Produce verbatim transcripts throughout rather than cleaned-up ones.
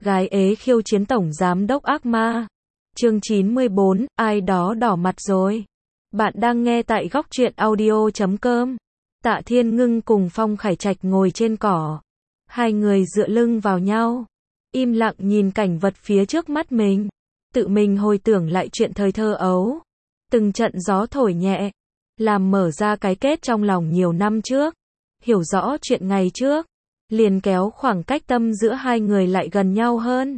Gái ế khiêu chiến tổng giám đốc ác ma. Chương chín mươi bốn, ai đó đỏ mặt rồi. Bạn đang nghe tại góc truyện audio chấm com. Tạ Thiên Ngưng cùng Phong Khải Trạch ngồi trên cỏ. Hai người dựa lưng vào nhau, im lặng nhìn cảnh vật phía trước mắt mình. Tự mình hồi tưởng lại chuyện thời thơ ấu. Từng trận gió thổi nhẹ, làm mở ra cái kết trong lòng nhiều năm trước. Hiểu rõ chuyện ngày trước, liền kéo khoảng cách tâm giữa hai người lại gần nhau hơn.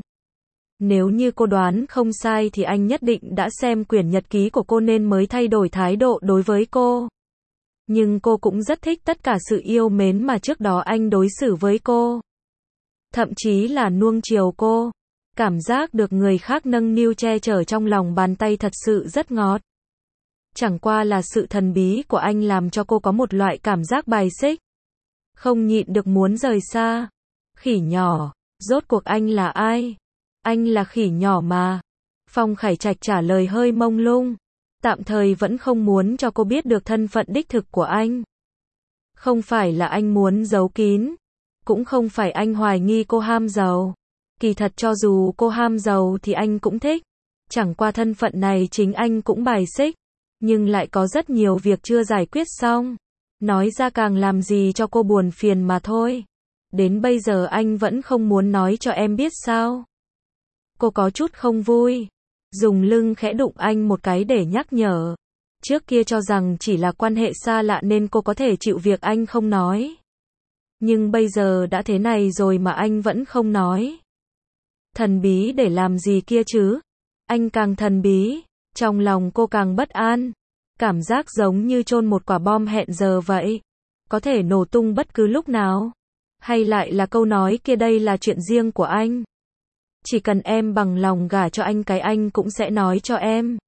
Nếu như cô đoán không sai thì anh nhất định đã xem quyển nhật ký của cô nên mới thay đổi thái độ đối với cô. Nhưng cô cũng rất thích tất cả sự yêu mến mà trước đó anh đối xử với cô. Thậm chí là nuông chiều cô. Cảm giác được người khác nâng niu che chở trong lòng bàn tay thật sự rất ngọt. Chẳng qua là sự thần bí của anh làm cho cô có một loại cảm giác bài xích. Không nhịn được muốn rời xa. Khỉ nhỏ, rốt cuộc anh là ai? Anh là khỉ nhỏ mà. Phong Khải Trạch trả lời hơi mông lung. Tạm thời vẫn không muốn cho cô biết được thân phận đích thực của anh. Không phải là anh muốn giấu kín. Cũng không phải anh hoài nghi cô ham giàu. Kỳ thật cho dù cô ham giàu thì anh cũng thích. Chẳng qua thân phận này chính anh cũng bài xích. Nhưng lại có rất nhiều việc chưa giải quyết xong. Nói ra càng làm gì cho cô buồn phiền mà thôi. Đến bây giờ anh vẫn không muốn nói cho em biết sao. Cô có chút không vui. Dùng lưng khẽ đụng anh một cái để nhắc nhở. Trước kia cho rằng chỉ là quan hệ xa lạ nên cô có thể chịu việc anh không nói. Nhưng bây giờ đã thế này rồi mà anh vẫn không nói. Thần bí để làm gì kia chứ? Anh càng thần bí, trong lòng cô càng bất an. Cảm giác giống như chôn một quả bom hẹn giờ vậy. Có thể nổ tung bất cứ lúc nào. Hay lại là câu nói kia đây là chuyện riêng của anh. Chỉ cần em bằng lòng gả cho anh cái anh cũng sẽ nói cho em.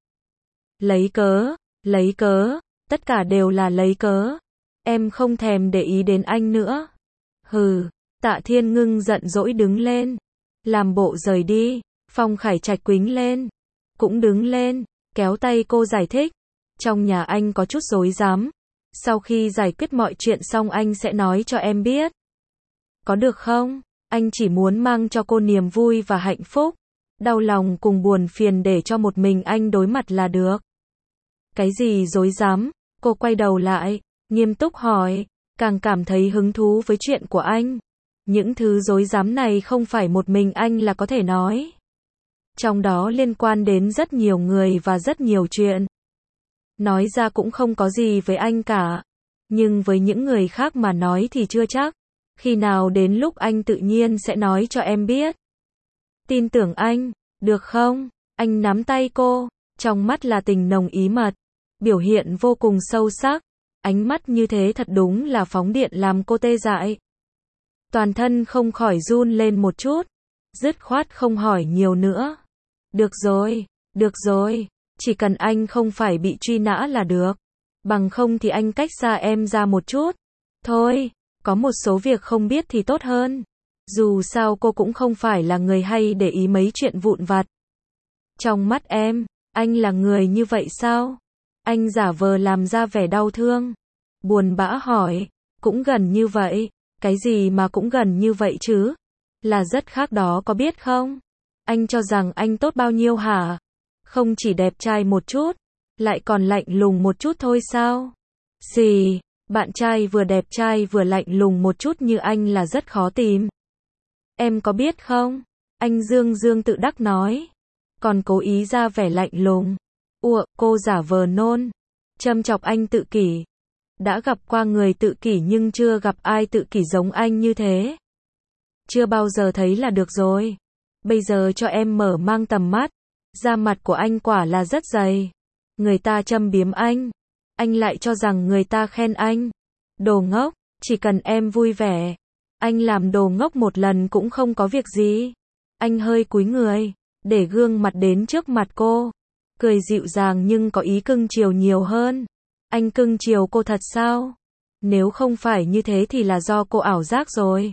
Lấy cớ, lấy cớ, tất cả đều là lấy cớ. Em không thèm để ý đến anh nữa. Hừ, Tạ Thiên Ngưng giận dỗi đứng lên. Làm bộ rời đi, Phong Khải Trạch quýnh lên. Cũng đứng lên, kéo tay cô giải thích. Trong nhà anh có chút rối rắm. Sau khi giải quyết mọi chuyện xong anh sẽ nói cho em biết. Có được không? Anh chỉ muốn mang cho cô niềm vui và hạnh phúc. Đau lòng cùng buồn phiền để cho một mình anh đối mặt là được. Cái gì rối rắm? Cô quay đầu lại, nghiêm túc hỏi, càng cảm thấy hứng thú với chuyện của anh. Những thứ rối rắm này không phải một mình anh là có thể nói. Trong đó liên quan đến rất nhiều người và rất nhiều chuyện. Nói ra cũng không có gì với anh cả. Nhưng với những người khác mà nói thì chưa chắc. Khi nào đến lúc anh tự nhiên sẽ nói cho em biết. Tin tưởng anh, được không? Anh nắm tay cô, trong mắt là tình nồng ý mật. Biểu hiện vô cùng sâu sắc. Ánh mắt như thế thật đúng là phóng điện làm cô tê dại. Toàn thân không khỏi run lên một chút. Dứt khoát không hỏi nhiều nữa. Được rồi, được rồi. Chỉ cần anh không phải bị truy nã là được. Bằng không thì anh cách xa em ra một chút. Thôi, có một số việc không biết thì tốt hơn. Dù sao cô cũng không phải là người hay để ý mấy chuyện vụn vặt. Trong mắt em, anh là người như vậy sao? Anh giả vờ làm ra vẻ đau thương. Buồn bã hỏi, cũng gần như vậy. Cái gì mà cũng gần như vậy chứ? Là rất khác đó có biết không? Anh cho rằng anh tốt bao nhiêu hả? Không chỉ đẹp trai một chút, lại còn lạnh lùng một chút thôi sao? Xì, bạn trai vừa đẹp trai vừa lạnh lùng một chút như anh là rất khó tìm. Em có biết không? Anh dương dương tự đắc nói. Còn cố ý ra vẻ lạnh lùng. Ủa, cô giả vờ nôn. Châm chọc anh tự kỷ. Đã gặp qua người tự kỷ nhưng chưa gặp ai tự kỷ giống anh như thế. Chưa bao giờ thấy là được rồi. Bây giờ cho em mở mang tầm mắt. Da mặt của anh quả là rất dày. Người ta châm biếm anh. Anh lại cho rằng người ta khen anh. Đồ ngốc, chỉ cần em vui vẻ. Anh làm đồ ngốc một lần cũng không có việc gì. Anh hơi cúi người, để gương mặt đến trước mặt cô. Cười dịu dàng nhưng có ý cưng chiều nhiều hơn. Anh cưng chiều cô thật sao? Nếu không phải như thế thì là do cô ảo giác rồi.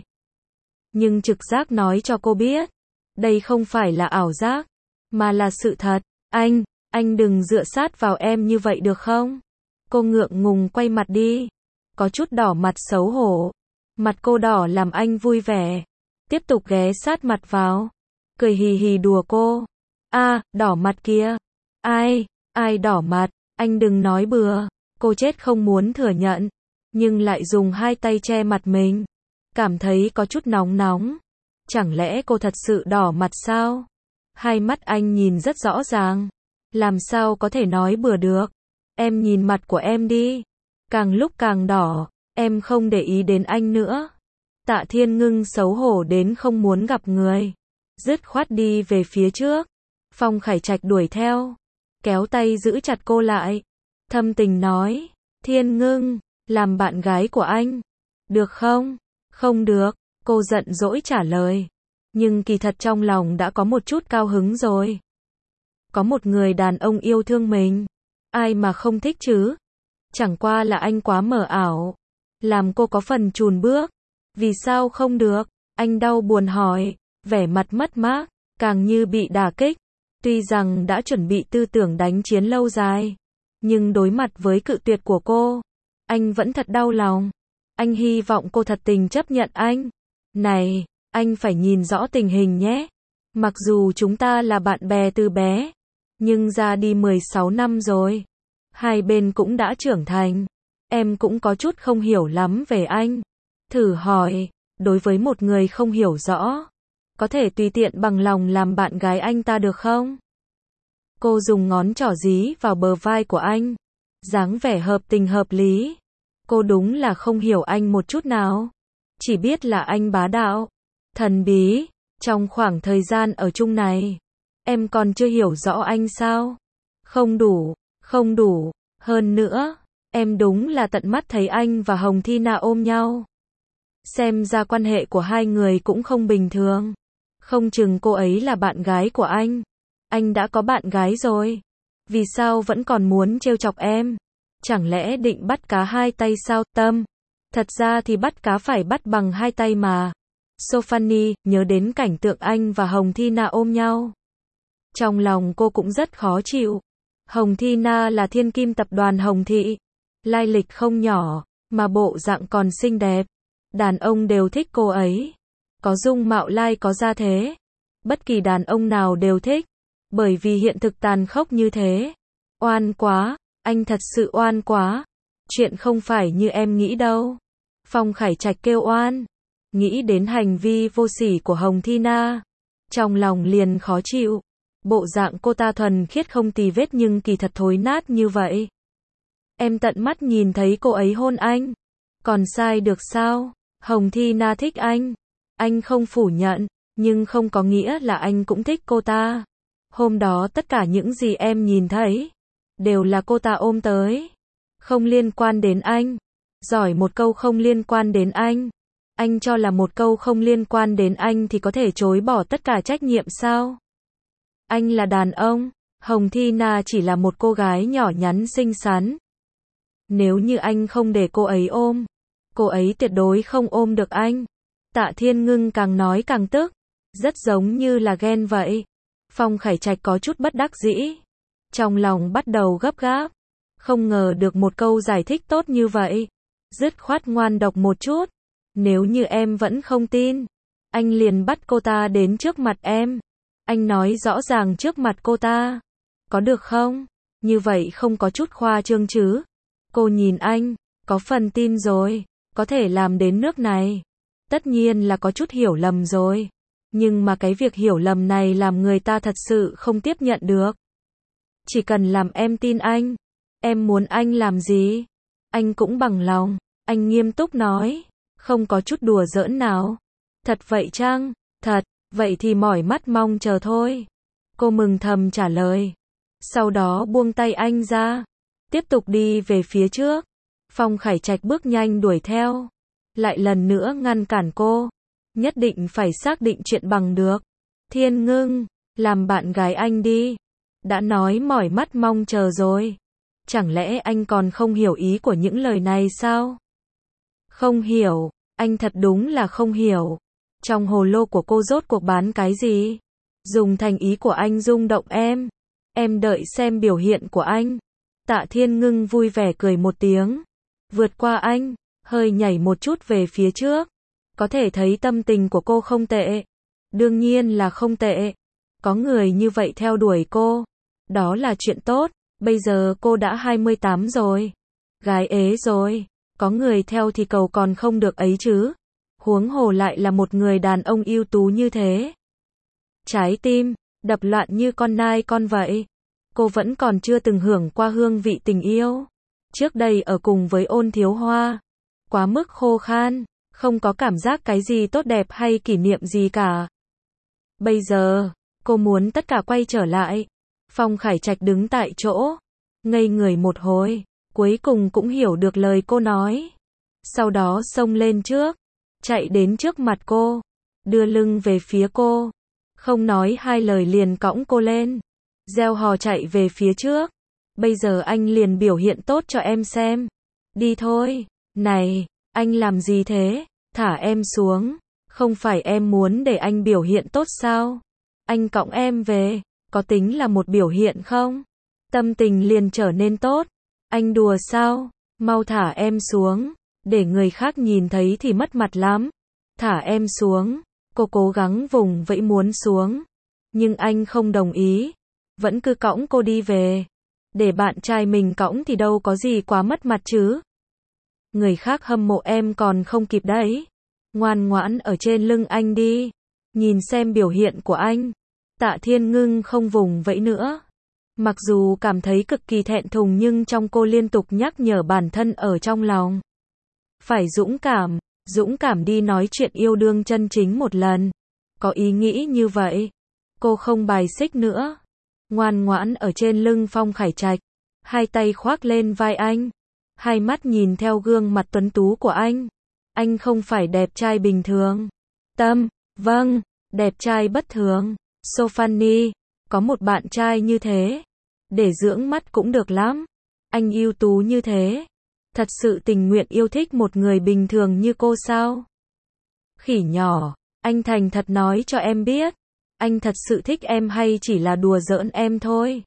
Nhưng trực giác nói cho cô biết. Đây không phải là ảo giác. Mà là sự thật. Anh, anh đừng dựa sát vào em như vậy được không? Cô ngượng ngùng quay mặt đi. Có chút đỏ mặt xấu hổ. Mặt cô đỏ làm anh vui vẻ. Tiếp tục ghé sát mặt vào. cười hì hì đùa cô. A, đỏ mặt kìa. Ai, ai đỏ mặt, anh đừng nói bừa. Cô chết không muốn thừa nhận, nhưng lại dùng hai tay che mặt mình. Cảm thấy có chút nóng nóng. Chẳng lẽ cô thật sự đỏ mặt sao? Hai mắt anh nhìn rất rõ ràng. Làm sao có thể nói bừa được? Em nhìn mặt của em đi. Càng lúc càng đỏ, em không để ý đến anh nữa. Tạ Thiên Ngưng xấu hổ đến không muốn gặp người. Dứt khoát đi về phía trước. Phong Khải Trạch đuổi theo. Kéo tay giữ chặt cô lại. Thâm tình nói. Thiên Ngưng, làm bạn gái của anh. Được không? Không được. Cô giận dỗi trả lời. Nhưng kỳ thật trong lòng đã có một chút cao hứng rồi. Có một người đàn ông yêu thương mình. Ai mà không thích chứ? Chẳng qua là anh quá mờ ảo. Làm cô có phần chùn bước. Vì sao không được? Anh đau buồn hỏi. Vẻ mặt mất mát, càng như bị đả kích. Tuy rằng đã chuẩn bị tư tưởng đánh chiến lâu dài. Nhưng đối mặt với cự tuyệt của cô, anh vẫn thật đau lòng. Anh hy vọng cô thật tình chấp nhận anh. Này, anh phải nhìn rõ tình hình nhé. Mặc dù chúng ta là bạn bè từ bé, nhưng ra đi mười sáu năm rồi. Hai bên cũng đã trưởng thành. Em cũng có chút không hiểu lắm về anh. Thử hỏi, đối với một người không hiểu rõ, có thể tùy tiện bằng lòng làm bạn gái anh ta được không? Cô dùng ngón trỏ dí vào bờ vai của anh. Dáng vẻ hợp tình hợp lý. Cô đúng là không hiểu anh một chút nào. Chỉ biết là anh bá đạo, thần bí. Trong khoảng thời gian ở chung này, em còn chưa hiểu rõ anh sao? Không đủ, không đủ. Hơn nữa, em đúng là tận mắt thấy anh và Hồng Thi Na ôm nhau. Xem ra quan hệ của hai người cũng không bình thường. Không chừng cô ấy là bạn gái của anh. Anh đã có bạn gái rồi. Vì sao vẫn còn muốn trêu chọc em? Chẳng lẽ định bắt cá hai tay sao? Tâm. Thật ra thì bắt cá phải bắt bằng hai tay mà. Sophanie nhớ đến cảnh tượng anh và Hồng Thi Na ôm nhau. Trong lòng cô cũng rất khó chịu. Hồng Thi Na là thiên kim tập đoàn Hồng Thị. Lai lịch không nhỏ, mà bộ dạng còn xinh đẹp. Đàn ông đều thích cô ấy. Có dung mạo lai có gia thế. Bất kỳ đàn ông nào đều thích. Bởi vì hiện thực tàn khốc như thế. Oan quá, anh thật sự oan quá. Chuyện không phải như em nghĩ đâu. Phong Khải Trạch kêu oan. Nghĩ đến hành vi vô sỉ của Hồng Thi Na. Trong lòng liền khó chịu. Bộ dạng cô ta thuần khiết không tì vết nhưng kỳ thật thối nát như vậy. Em tận mắt nhìn thấy cô ấy hôn anh. Còn sai được sao? Hồng Thi Na thích anh. Anh không phủ nhận, nhưng không có nghĩa là anh cũng thích cô ta. Hôm đó tất cả những gì em nhìn thấy, đều là cô ta ôm tới. Không liên quan đến anh. Giỏi một câu không liên quan đến anh. Anh cho là một câu không liên quan đến anh thì có thể chối bỏ tất cả trách nhiệm sao? Anh là đàn ông, Hồng Thi Na chỉ là một cô gái nhỏ nhắn xinh xắn. Nếu như anh không để cô ấy ôm, cô ấy tuyệt đối không ôm được anh. Tạ Thiên Ngưng càng nói càng tức, rất giống như là ghen vậy. Phong Khải Trạch có chút bất đắc dĩ. Trong lòng bắt đầu gấp gáp. Không ngờ được một câu giải thích tốt như vậy. Dứt khoát ngoan độc một chút. Nếu như em vẫn không tin, anh liền bắt cô ta đến trước mặt em. Anh nói rõ ràng trước mặt cô ta. Có được không? Như vậy không có chút khoa trương chứ? Cô nhìn anh, có phần tin rồi. Có thể làm đến nước này. Tất nhiên là có chút hiểu lầm rồi. Nhưng mà cái việc hiểu lầm này làm người ta thật sự không tiếp nhận được. Chỉ cần làm em tin anh. Em muốn anh làm gì? Anh cũng bằng lòng. Anh nghiêm túc nói. Không có chút đùa giỡn nào. Thật vậy chăng? Thật, vậy thì mỏi mắt mong chờ thôi. Cô mừng thầm trả lời. Sau đó buông tay anh ra. Tiếp tục đi về phía trước. Phong Khải Trạch bước nhanh đuổi theo. Lại lần nữa ngăn cản cô. Nhất định phải xác định chuyện bằng được. Thiên Ngưng, làm bạn gái anh đi. Đã nói mỏi mắt mong chờ rồi. Chẳng lẽ anh còn không hiểu ý của những lời này sao? Không hiểu, anh thật đúng là không hiểu. Trong hồ lô của cô rốt cuộc bán cái gì? Dùng thành ý của anh rung động em. Em đợi xem biểu hiện của anh. Tạ Thiên Ngưng vui vẻ cười một tiếng. Vượt qua anh, hơi nhảy một chút về phía trước. Có thể thấy tâm tình của cô không tệ. Đương nhiên là không tệ. Có người như vậy theo đuổi cô. Đó là chuyện tốt. Bây giờ cô đã hai mươi tám rồi. Gái ế rồi. Có người theo thì cầu còn không được ấy chứ. Huống hồ lại là một người đàn ông ưu tú như thế. Trái tim đập loạn như con nai con vậy. Cô vẫn còn chưa từng hưởng qua hương vị tình yêu. Trước đây ở cùng với Ôn Thiếu Hoa, quá mức khô khan, không có cảm giác cái gì tốt đẹp hay kỷ niệm gì cả. Bây giờ, cô muốn tất cả quay trở lại. Phong Khải Trạch đứng tại chỗ, ngây người một hồi, cuối cùng cũng hiểu được lời cô nói. Sau đó xông lên trước, chạy đến trước mặt cô, đưa lưng về phía cô, không nói hai lời liền cõng cô lên, reo hò chạy về phía trước. Bây giờ anh liền biểu hiện tốt cho em xem. Đi thôi. Này, anh làm gì thế? Thả em xuống. Không phải em muốn để anh biểu hiện tốt sao? Anh cõng em về, có tính là một biểu hiện không? Tâm tình liền trở nên tốt. Anh đùa sao? Mau thả em xuống. Để người khác nhìn thấy thì mất mặt lắm. Thả em xuống. Cô cố gắng vùng vẫy muốn xuống. Nhưng anh không đồng ý. Vẫn cứ cõng cô đi về. Để bạn trai mình cõng thì đâu có gì quá mất mặt chứ. Người khác hâm mộ em còn không kịp đấy. Ngoan ngoãn ở trên lưng anh đi. Nhìn xem biểu hiện của anh. Tạ Thiên Ngưng không vùng vẫy nữa. Mặc dù cảm thấy cực kỳ thẹn thùng nhưng trong cô liên tục nhắc nhở bản thân ở trong lòng. Phải dũng cảm, dũng cảm đi nói chuyện yêu đương chân chính một lần. Có ý nghĩ như vậy. Cô không bài xích nữa. Ngoan ngoãn ở trên lưng Phong Khải Trạch, hai tay khoác lên vai anh, hai mắt nhìn theo gương mặt tuấn tú của anh. Anh không phải đẹp trai bình thường. Tâm, vâng, đẹp trai bất thường. Sophanie, có một bạn trai như thế, để dưỡng mắt cũng được lắm. Anh ưu tú như thế, thật sự tình nguyện yêu thích một người bình thường như cô sao? Khỉ nhỏ, anh thành thật nói cho em biết. Anh thật sự thích em hay chỉ là đùa giỡn em thôi?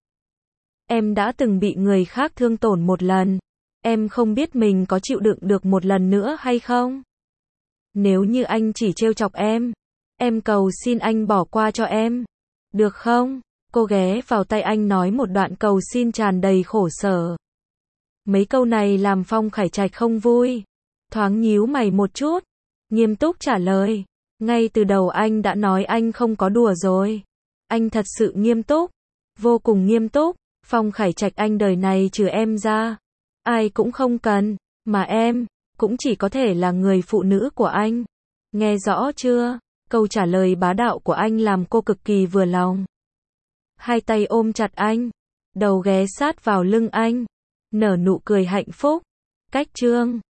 Em đã từng bị người khác thương tổn một lần. Em không biết mình có chịu đựng được một lần nữa hay không? Nếu như anh chỉ trêu chọc em, em cầu xin anh bỏ qua cho em. Được không? Cô ghé vào tay anh nói một đoạn cầu xin tràn đầy khổ sở. Mấy câu này làm Phong Khải Trạch không vui. Thoáng nhíu mày một chút. Nghiêm túc trả lời. Ngay từ đầu anh đã nói anh không có đùa rồi. Anh thật sự nghiêm túc. Vô cùng nghiêm túc. Phong Khải Trạch anh đời này trừ em ra. Ai cũng không cần. Mà em, cũng chỉ có thể là người phụ nữ của anh. Nghe rõ chưa? Câu trả lời bá đạo của anh làm cô cực kỳ vừa lòng. Hai tay ôm chặt anh. Đầu ghé sát vào lưng anh. Nở nụ cười hạnh phúc. Cách chương